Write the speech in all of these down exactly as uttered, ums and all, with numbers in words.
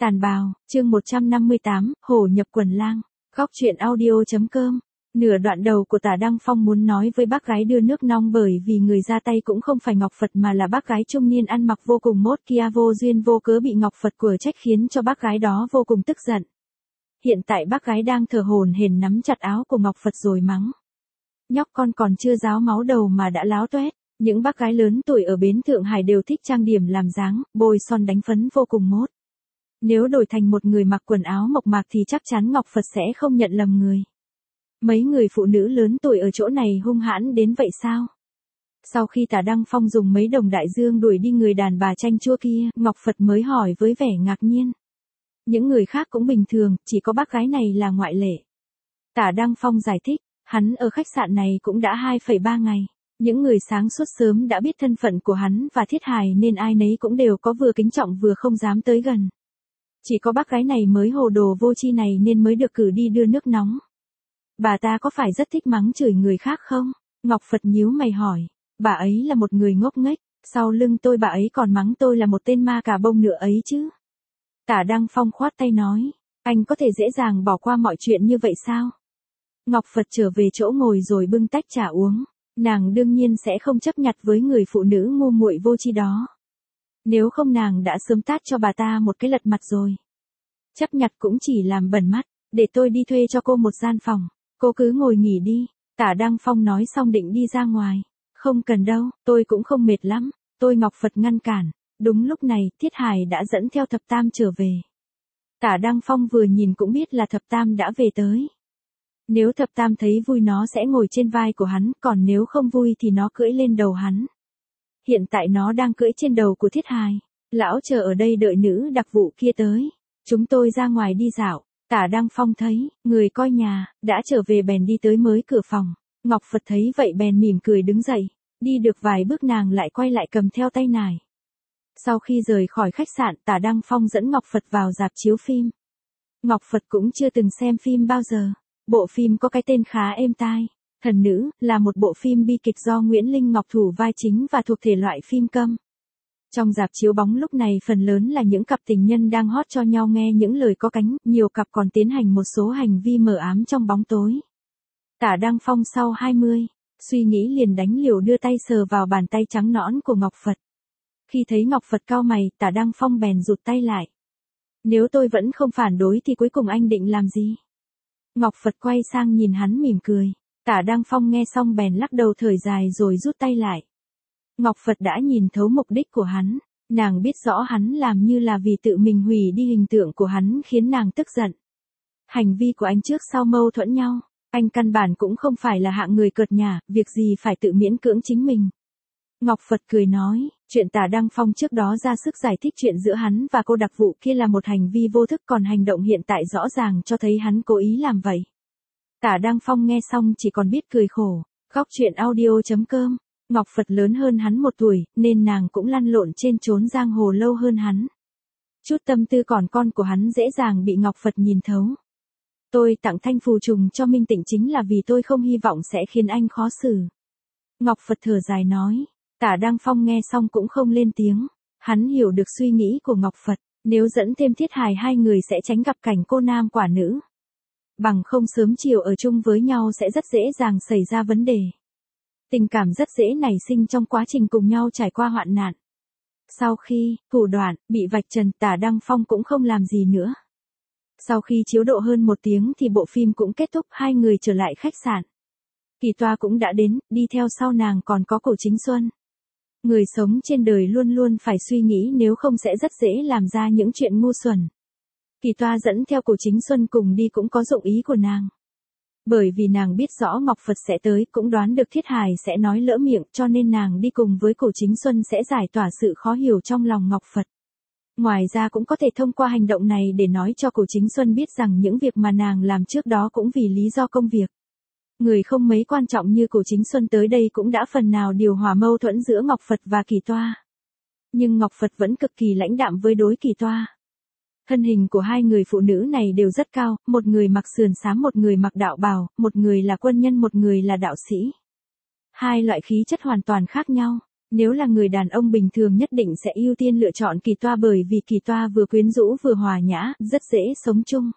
Tàn bào, chương một trăm năm mươi tám, hổ nhập quần lang. Góc truyện audio.com. Nửa đoạn đầu của Tả Đăng Phong muốn nói với bác gái đưa nước nong bởi vì người ra tay cũng không phải Ngọc Phật mà là bác gái trung niên ăn mặc vô cùng mốt kia vô duyên vô cớ bị Ngọc Phật của trách khiến cho bác gái đó vô cùng tức giận. Hiện tại bác gái đang thở hổn hển nắm chặt áo của Ngọc Phật rồi mắng. Nhóc con còn chưa ráo máu đầu mà đã láo toét. Những bác gái lớn tuổi ở bến Thượng Hải đều thích trang điểm làm dáng, bôi son đánh phấn vô cùng mốt. Nếu đổi thành một người mặc quần áo mộc mạc thì chắc chắn Ngọc Phật sẽ không nhận lầm người. Mấy người phụ nữ lớn tuổi ở chỗ này hung hãn đến vậy sao? Sau khi Tả Đăng Phong dùng mấy đồng đại dương đuổi đi người đàn bà chanh chua kia, Ngọc Phật mới hỏi với vẻ ngạc nhiên. Những người khác cũng bình thường, chỉ có bác gái này là ngoại lệ. Tả Đăng Phong giải thích, hắn ở khách sạn này cũng đã hai phẩy ba ngày. Những người sáng suốt sớm đã biết thân phận của hắn và Thiết Hài nên ai nấy cũng đều có vừa kính trọng vừa không dám tới gần. Chỉ có bác gái này mới hồ đồ vô tri này nên mới được cử đi đưa nước nóng. Bà ta có phải rất thích mắng chửi người khác không? Ngọc Phật nhíu mày hỏi. Bà ấy là một người ngốc nghếch, sau lưng tôi bà ấy còn mắng tôi là một tên ma cà bông nữa ấy chứ. Tả Đăng Phong khoát tay nói, anh có thể dễ dàng bỏ qua mọi chuyện như vậy sao? Ngọc Phật trở về chỗ ngồi rồi bưng tách trà uống. Nàng đương nhiên sẽ không chấp nhặt với người phụ nữ ngu muội vô tri đó. Nếu không nàng đã sớm tát cho bà ta một cái lật mặt rồi. Chấp nhặt cũng chỉ làm bẩn mắt, để tôi đi thuê cho cô một gian phòng, cô cứ ngồi nghỉ đi. Tả Đăng Phong nói xong định đi ra ngoài. Không cần đâu, tôi cũng không mệt lắm, tôi Ngọc Phật ngăn cản. Đúng lúc này, Thiết Hài đã dẫn theo Thập Tam trở về. Tả Đăng Phong vừa nhìn cũng biết là Thập Tam đã về tới. Nếu Thập Tam thấy vui nó sẽ ngồi trên vai của hắn, còn nếu không vui thì nó cưỡi lên đầu hắn. Hiện tại nó đang cưỡi trên đầu của Thiết Hài. Lão chờ ở đây đợi nữ đặc vụ kia tới. Chúng tôi ra ngoài đi dạo. Tả Đăng Phong thấy, người coi nhà, đã trở về bèn đi tới mới cửa phòng. Ngọc Phật thấy vậy bèn mỉm cười đứng dậy. Đi được vài bước nàng lại quay lại cầm theo tay nải. Sau khi rời khỏi khách sạn, Tả Đăng Phong dẫn Ngọc Phật vào rạp chiếu phim. Ngọc Phật cũng chưa từng xem phim bao giờ. Bộ phim có cái tên khá êm tai. Thần Nữ, là một bộ phim bi kịch do Nguyễn Linh Ngọc thủ vai chính và thuộc thể loại phim câm. Trong rạp chiếu bóng lúc này phần lớn là những cặp tình nhân đang hót cho nhau nghe những lời có cánh, nhiều cặp còn tiến hành một số hành vi mờ ám trong bóng tối. Tả Đăng Phong sau hai mươi, suy nghĩ liền đánh liều đưa tay sờ vào bàn tay trắng nõn của Ngọc Phật. Khi thấy Ngọc Phật cau mày, Tả Đăng Phong bèn rụt tay lại. Nếu tôi vẫn không phản đối thì cuối cùng anh định làm gì? Ngọc Phật quay sang nhìn hắn mỉm cười. Tả Đăng Phong nghe xong bèn lắc đầu thở dài rồi rút tay lại. Ngọc Phật đã nhìn thấu mục đích của hắn. Nàng biết rõ hắn làm như là vì tự mình hủy đi hình tượng của hắn khiến nàng tức giận. Hành vi của anh trước sau mâu thuẫn nhau. Anh căn bản cũng không phải là hạng người cợt nhả, việc gì phải tự miễn cưỡng chính mình. Ngọc Phật cười nói, chuyện Tả Đăng Phong trước đó ra sức giải thích chuyện giữa hắn và cô đặc vụ kia là một hành vi vô thức, còn hành động hiện tại rõ ràng cho thấy hắn cố ý làm vậy. Tả Đăng Phong nghe xong chỉ còn biết cười khổ. Góc truyện audio.com. Ngọc Phật lớn hơn hắn một tuổi, nên nàng cũng lăn lộn trên chốn giang hồ lâu hơn hắn. Chút tâm tư còn con của hắn dễ dàng bị Ngọc Phật nhìn thấu. Tôi tặng thanh phù trùng cho Minh Tịnh chính là vì tôi không hy vọng sẽ khiến anh khó xử. Ngọc Phật thở dài nói. Tả Đăng Phong nghe xong cũng không lên tiếng. Hắn hiểu được suy nghĩ của Ngọc Phật. Nếu dẫn thêm Thiết Hài hai người sẽ tránh gặp cảnh cô nam quả nữ. Bằng không sớm chiều ở chung với nhau sẽ rất dễ dàng xảy ra vấn đề. Tình cảm rất dễ nảy sinh trong quá trình cùng nhau trải qua hoạn nạn. Sau khi, thủ đoạn, bị vạch trần, Tả Đăng Phong cũng không làm gì nữa. Sau khi chiếu độ hơn một tiếng thì bộ phim cũng kết thúc, hai người trở lại khách sạn. Kỳ Toa cũng đã đến, đi theo sau nàng còn có Cổ Chính Xuân. Người sống trên đời luôn luôn phải suy nghĩ nếu không sẽ rất dễ làm ra những chuyện ngu xuẩn. Kỳ Toa dẫn theo Cổ Chính Xuân cùng đi cũng có dụng ý của nàng. Bởi vì nàng biết rõ Ngọc Phật sẽ tới, cũng đoán được Thiết Hài sẽ nói lỡ miệng, cho nên nàng đi cùng với Cổ Chính Xuân sẽ giải tỏa sự khó hiểu trong lòng Ngọc Phật. Ngoài ra cũng có thể thông qua hành động này để nói cho Cổ Chính Xuân biết rằng những việc mà nàng làm trước đó cũng vì lý do công việc. Người không mấy quan trọng như Cổ Chính Xuân tới đây cũng đã phần nào điều hòa mâu thuẫn giữa Ngọc Phật và Kỳ Toa. Nhưng Ngọc Phật vẫn cực kỳ lãnh đạm với đối Kỳ Toa. Thân hình của hai người phụ nữ này đều rất cao, một người mặc sườn xám một người mặc đạo bào, một người là quân nhân một người là đạo sĩ. Hai loại khí chất hoàn toàn khác nhau. Nếu là người đàn ông bình thường nhất định sẽ ưu tiên lựa chọn Kỳ Toa bởi vì Kỳ Toa vừa quyến rũ vừa hòa nhã, rất dễ sống chung.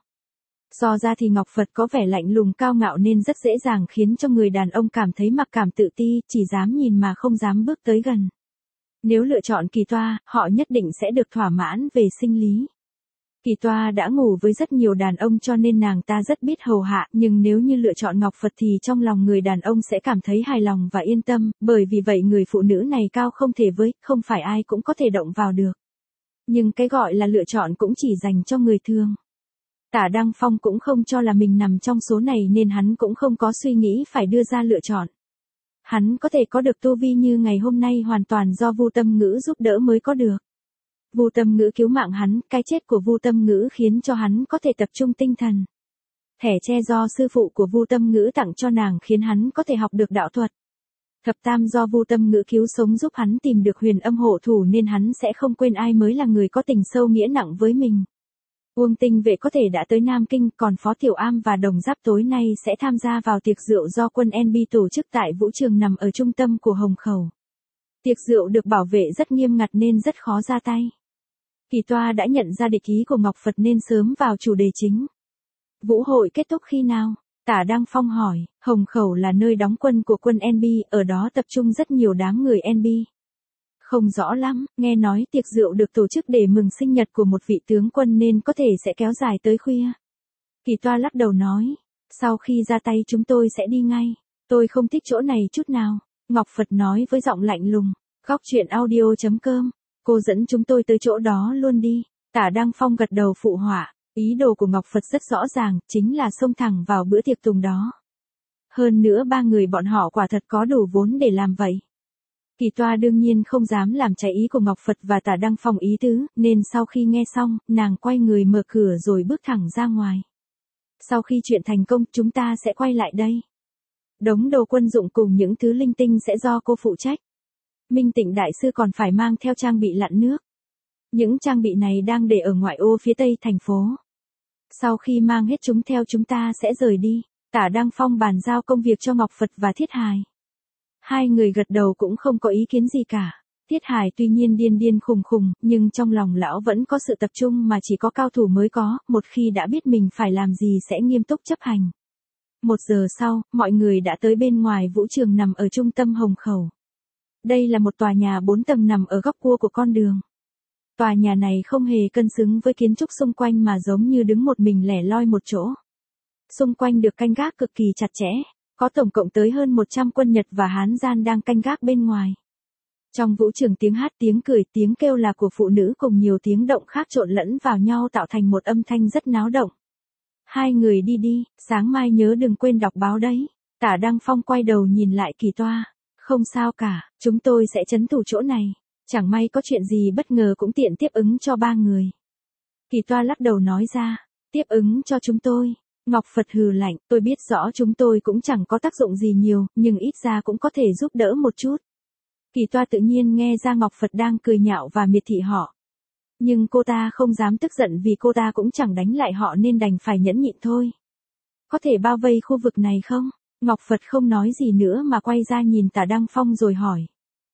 So ra thì Ngọc Phật có vẻ lạnh lùng cao ngạo nên rất dễ dàng khiến cho người đàn ông cảm thấy mặc cảm tự ti, chỉ dám nhìn mà không dám bước tới gần. Nếu lựa chọn Kỳ Toa, họ nhất định sẽ được thỏa mãn về sinh lý. Kỳ Toa đã ngủ với rất nhiều đàn ông cho nên nàng ta rất biết hầu hạ, nhưng nếu như lựa chọn Ngọc Phật thì trong lòng người đàn ông sẽ cảm thấy hài lòng và yên tâm, bởi vì vậy người phụ nữ này cao không thể với, không phải ai cũng có thể động vào được. Nhưng cái gọi là lựa chọn cũng chỉ dành cho người thường. Tả Đăng Phong cũng không cho là mình nằm trong số này nên hắn cũng không có suy nghĩ phải đưa ra lựa chọn. Hắn có thể có được tu vi như ngày hôm nay hoàn toàn do Vu Tâm Ngữ giúp đỡ mới có được. Vu Tâm Ngữ cứu mạng hắn, cái chết của Vu Tâm Ngữ khiến cho hắn có thể tập trung tinh thần. Thẻ tre do sư phụ của Vu Tâm Ngữ tặng cho nàng khiến hắn có thể học được đạo thuật. Thập tam do Vu Tâm Ngữ cứu sống giúp hắn tìm được Huyền Âm Hộ Thủ nên hắn sẽ không quên ai mới là người có tình sâu nghĩa nặng với mình. Uông Tinh Vệ có thể đã tới Nam Kinh, còn Phó Tiểu Am và Đồng Giáp tối nay sẽ tham gia vào tiệc rượu do quân en bê tổ chức tại vũ trường nằm ở trung tâm của Hồng Khẩu. Tiệc rượu được bảo vệ rất nghiêm ngặt nên rất khó ra tay. Kỳ Toa đã nhận ra địch ý của Ngọc Phật nên sớm vào chủ đề chính. Vũ hội kết thúc khi nào? Tả Đăng Phong hỏi. Hồng Khẩu là nơi đóng quân của quân en bê, ở đó tập trung rất nhiều đám người en bê. Không rõ lắm, nghe nói tiệc rượu được tổ chức để mừng sinh nhật của một vị tướng quân nên có thể sẽ kéo dài tới khuya. Kỳ Toa lắc đầu nói. Sau khi ra tay chúng tôi sẽ đi ngay. Tôi không thích chỗ này chút nào. Ngọc Phật nói với giọng lạnh lùng. Góc truyện audio chấm com. Cô dẫn chúng tôi tới chỗ đó luôn đi. Tả Đăng Phong gật đầu phụ họa. Ý đồ của Ngọc Phật rất rõ ràng, chính là xông thẳng vào bữa tiệc tùng đó. Hơn nữa ba người bọn họ quả thật có đủ vốn để làm vậy. Kỳ Toa đương nhiên không dám làm trái ý của Ngọc Phật và Tả Đăng Phong ý tứ, nên sau khi nghe xong, nàng quay người mở cửa rồi bước thẳng ra ngoài. Sau khi chuyện thành công, chúng ta sẽ quay lại đây. Đống đồ quân dụng cùng những thứ linh tinh sẽ do cô phụ trách. Minh Tịnh Đại Sư còn phải mang theo trang bị lặn nước. Những trang bị này đang để ở ngoại ô phía tây thành phố. Sau khi mang hết chúng theo chúng ta sẽ rời đi. Tả Đăng Phong bàn giao công việc cho Ngọc Phật và Thiết Hài. Hai người gật đầu cũng không có ý kiến gì cả. Thiết Hài tuy nhiên điên điên khùng khùng, nhưng trong lòng lão vẫn có sự tập trung mà chỉ có cao thủ mới có, một khi đã biết mình phải làm gì sẽ nghiêm túc chấp hành. Một giờ sau, mọi người đã tới bên ngoài vũ trường nằm ở trung tâm Hồng Khẩu. Đây là một tòa nhà bốn tầng nằm ở góc cua của con đường. Tòa nhà này không hề cân xứng với kiến trúc xung quanh mà giống như đứng một mình lẻ loi một chỗ. Xung quanh được canh gác cực kỳ chặt chẽ, có tổng cộng tới hơn một trăm quân Nhật và Hán gian đang canh gác bên ngoài. Trong vũ trường tiếng hát, tiếng cười, tiếng kêu là của phụ nữ cùng nhiều tiếng động khác trộn lẫn vào nhau tạo thành một âm thanh rất náo động. Hai người đi đi, sáng mai nhớ đừng quên đọc báo đấy. Tả Đăng Phong quay đầu nhìn lại Kỳ Toa. Không sao cả, chúng tôi sẽ trấn thủ chỗ này. Chẳng may có chuyện gì bất ngờ cũng tiện tiếp ứng cho ba người. Kỳ Toa lắc đầu nói ra. Tiếp ứng cho chúng tôi. Ngọc Phật hừ lạnh, tôi biết rõ chúng tôi cũng chẳng có tác dụng gì nhiều, nhưng ít ra cũng có thể giúp đỡ một chút. Kỳ Toa tự nhiên nghe ra Ngọc Phật đang cười nhạo và miệt thị họ. Nhưng cô ta không dám tức giận vì cô ta cũng chẳng đánh lại họ nên đành phải nhẫn nhịn thôi. Có thể bao vây khu vực này không? Ngọc Phật không nói gì nữa mà quay ra nhìn Tả Đăng Phong rồi hỏi.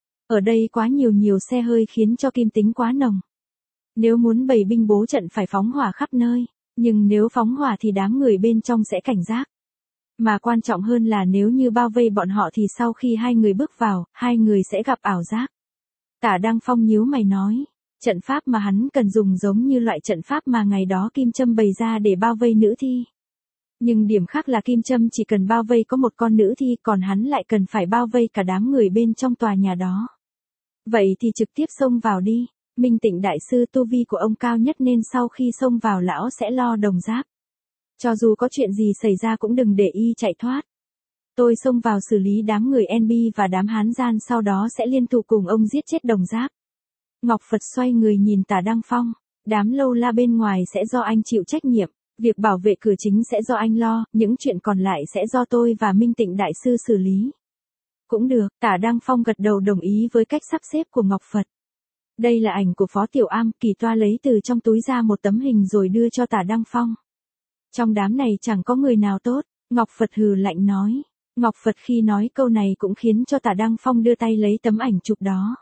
Ở đây quá nhiều nhiều xe hơi khiến cho kim tính quá nồng. Nếu muốn bày binh bố trận phải phóng hỏa khắp nơi, nhưng nếu phóng hỏa thì đám người bên trong sẽ cảnh giác. Mà quan trọng hơn là nếu như bao vây bọn họ thì sau khi hai người bước vào, hai người sẽ gặp ảo giác. Tả Đăng Phong nhíu mày nói, trận pháp mà hắn cần dùng giống như loại trận pháp mà ngày đó Kim Trâm bày ra để bao vây nữ thi. Nhưng điểm khác là Kim Trâm chỉ cần bao vây có một con nữ thi, còn hắn lại cần phải bao vây cả đám người bên trong tòa nhà đó. Vậy thì trực tiếp xông vào đi. Minh Tịnh Đại Sư tu vi của ông cao nhất nên sau khi xông vào lão sẽ lo Đồng Giáp. Cho dù có chuyện gì xảy ra cũng đừng để y chạy thoát. Tôi xông vào xử lý đám người en bê và đám Hán gian sau đó sẽ liên thủ cùng ông giết chết Đồng Giáp. Ngọc Phật xoay người nhìn Tả Đăng Phong. Đám lâu la bên ngoài sẽ do anh chịu trách nhiệm. Việc bảo vệ cửa chính sẽ do anh lo, những chuyện còn lại sẽ do tôi và Minh Tịnh Đại Sư xử lý. Cũng được, Tả Đăng Phong gật đầu đồng ý với cách sắp xếp của Ngọc Phật. Đây là ảnh của Phó Tiểu Am, Kỳ Toa lấy từ trong túi ra một tấm hình rồi đưa cho Tả Đăng Phong. Trong đám này chẳng có người nào tốt, Ngọc Phật hừ lạnh nói. Ngọc Phật khi nói câu này cũng khiến cho Tả Đăng Phong đưa tay lấy tấm ảnh chụp đó.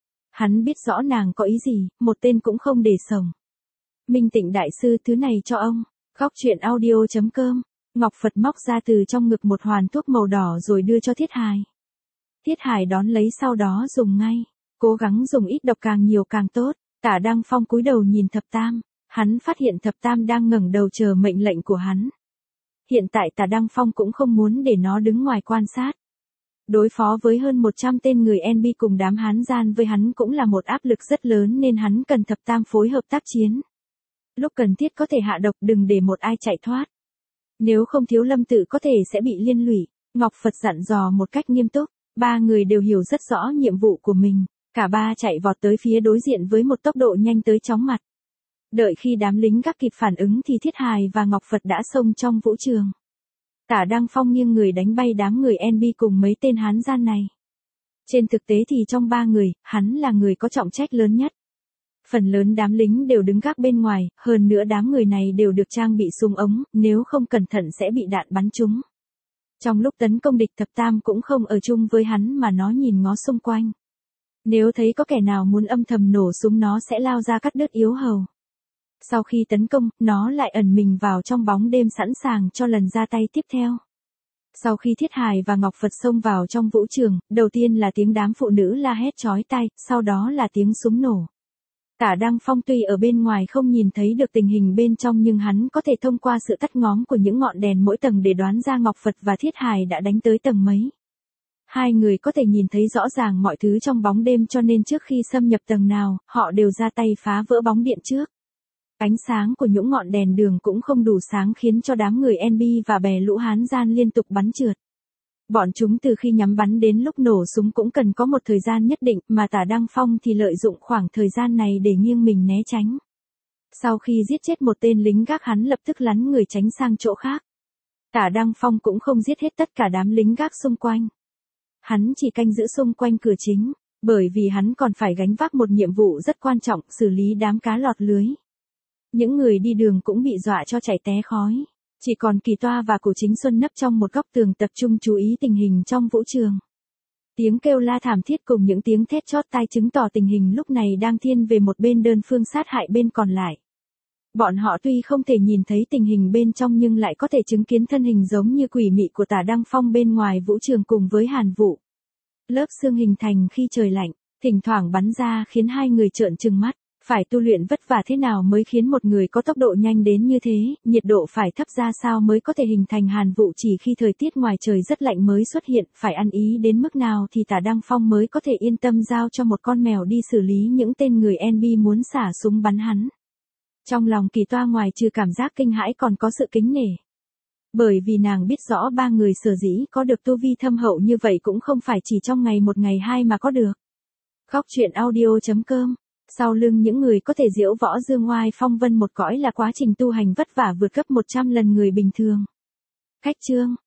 Hắn biết rõ nàng có ý gì, một tên cũng không để sổng. Minh Tịnh đại sư thứ này cho ông. Góc truyện audio chấm com. Ngọc Phật móc ra từ trong ngực một hoàn thuốc màu đỏ rồi đưa cho Thiết Hài. Thiết Hài đón lấy sau đó dùng ngay. Cố gắng dùng ít độc càng nhiều càng tốt. Tả Đăng Phong cúi đầu nhìn Thập Tam. Hắn phát hiện Thập Tam đang ngẩng đầu chờ mệnh lệnh của hắn. Hiện tại Tả Đăng Phong cũng không muốn để nó đứng ngoài quan sát. Đối phó với hơn một trăm tên người en bê cùng đám Hán gian với hắn cũng là một áp lực rất lớn nên hắn cần Thập Tam phối hợp tác chiến. Lúc cần thiết có thể hạ độc, đừng để một ai chạy thoát. Nếu không Thiếu Lâm tự có thể sẽ bị liên lụy. Ngọc Phật dặn dò một cách nghiêm túc. Ba người đều hiểu rất rõ nhiệm vụ của mình. Cả ba chạy vọt tới phía đối diện với một tốc độ nhanh tới chóng mặt. Đợi khi đám lính gác kịp phản ứng thì Thiết Hài và Ngọc Phật đã xông trong vũ trường. Tả Đăng Phong nghiêng người đánh bay đám người en bê cùng mấy tên Hán gian này. Trên thực tế thì trong ba người, hắn là người có trọng trách lớn nhất. Phần lớn đám lính đều đứng gác bên ngoài, hơn nữa đám người này đều được trang bị súng ống, nếu không cẩn thận sẽ bị đạn bắn trúng. Trong lúc tấn công địch, Thập Tam cũng không ở chung với hắn mà nó nhìn ngó xung quanh. Nếu thấy có kẻ nào muốn âm thầm nổ súng nó sẽ lao ra cắt đứt yếu hầu. Sau khi tấn công, nó lại ẩn mình vào trong bóng đêm sẵn sàng cho lần ra tay tiếp theo. Sau khi Thiết Hài và Ngọc Phật xông vào trong vũ trường, đầu tiên là tiếng đám phụ nữ la hét chói tai, sau đó là tiếng súng nổ. Tả Đăng Phong tuy ở bên ngoài không nhìn thấy được tình hình bên trong nhưng hắn có thể thông qua sự tắt ngóm của những ngọn đèn mỗi tầng để đoán ra Ngọc Phật và Thiết Hài đã đánh tới tầng mấy. Hai người có thể nhìn thấy rõ ràng mọi thứ trong bóng đêm cho nên trước khi xâm nhập tầng nào, họ đều ra tay phá vỡ bóng điện trước. Ánh sáng của những ngọn đèn đường cũng không đủ sáng khiến cho đám người en bê và bè lũ Hán gian liên tục bắn trượt. Bọn chúng từ khi nhắm bắn đến lúc nổ súng cũng cần có một thời gian nhất định mà Tả Đăng Phong thì lợi dụng khoảng thời gian này để nghiêng mình né tránh. Sau khi giết chết một tên lính gác hắn lập tức lắn người tránh sang chỗ khác. Tả Đăng Phong cũng không giết hết tất cả đám lính gác xung quanh. Hắn chỉ canh giữ xung quanh cửa chính, bởi vì hắn còn phải gánh vác một nhiệm vụ rất quan trọng, xử lý đám cá lọt lưới. Những người đi đường cũng bị dọa cho chảy té khói. Chỉ còn Kỳ Toa và Cổ Chính Xuân nấp trong một góc tường tập trung chú ý tình hình trong vũ trường. Tiếng kêu la thảm thiết cùng những tiếng thét chót tai chứng tỏ tình hình lúc này đang thiên về một bên đơn phương sát hại bên còn lại. Bọn họ tuy không thể nhìn thấy tình hình bên trong nhưng lại có thể chứng kiến thân hình giống như quỷ mị của Tả Đăng Phong bên ngoài vũ trường cùng với Hàn Vũ. Lớp xương hình thành khi trời lạnh, thỉnh thoảng bắn ra khiến hai người trợn trừng mắt. Phải tu luyện vất vả thế nào mới khiến một người có tốc độ nhanh đến như thế, nhiệt độ phải thấp ra sao mới có thể hình thành hàn vụ chỉ khi thời tiết ngoài trời rất lạnh mới xuất hiện, phải ăn ý đến mức nào thì Tả Đăng Phong mới có thể yên tâm giao cho một con mèo đi xử lý những tên người en bê muốn xả súng bắn hắn. Trong lòng Kỳ Toa ngoài trừ cảm giác kinh hãi còn có sự kính nể. Bởi vì nàng biết rõ ba người sở dĩ có được tu vi thâm hậu như vậy cũng không phải chỉ trong ngày một ngày hai mà có được. Góc truyện audio chấm com. Sau lưng những người có thể diễu võ dương oai phong vân một cõi là quá trình tu hành vất vả vượt gấp một trăm lần người bình thường. Khách chương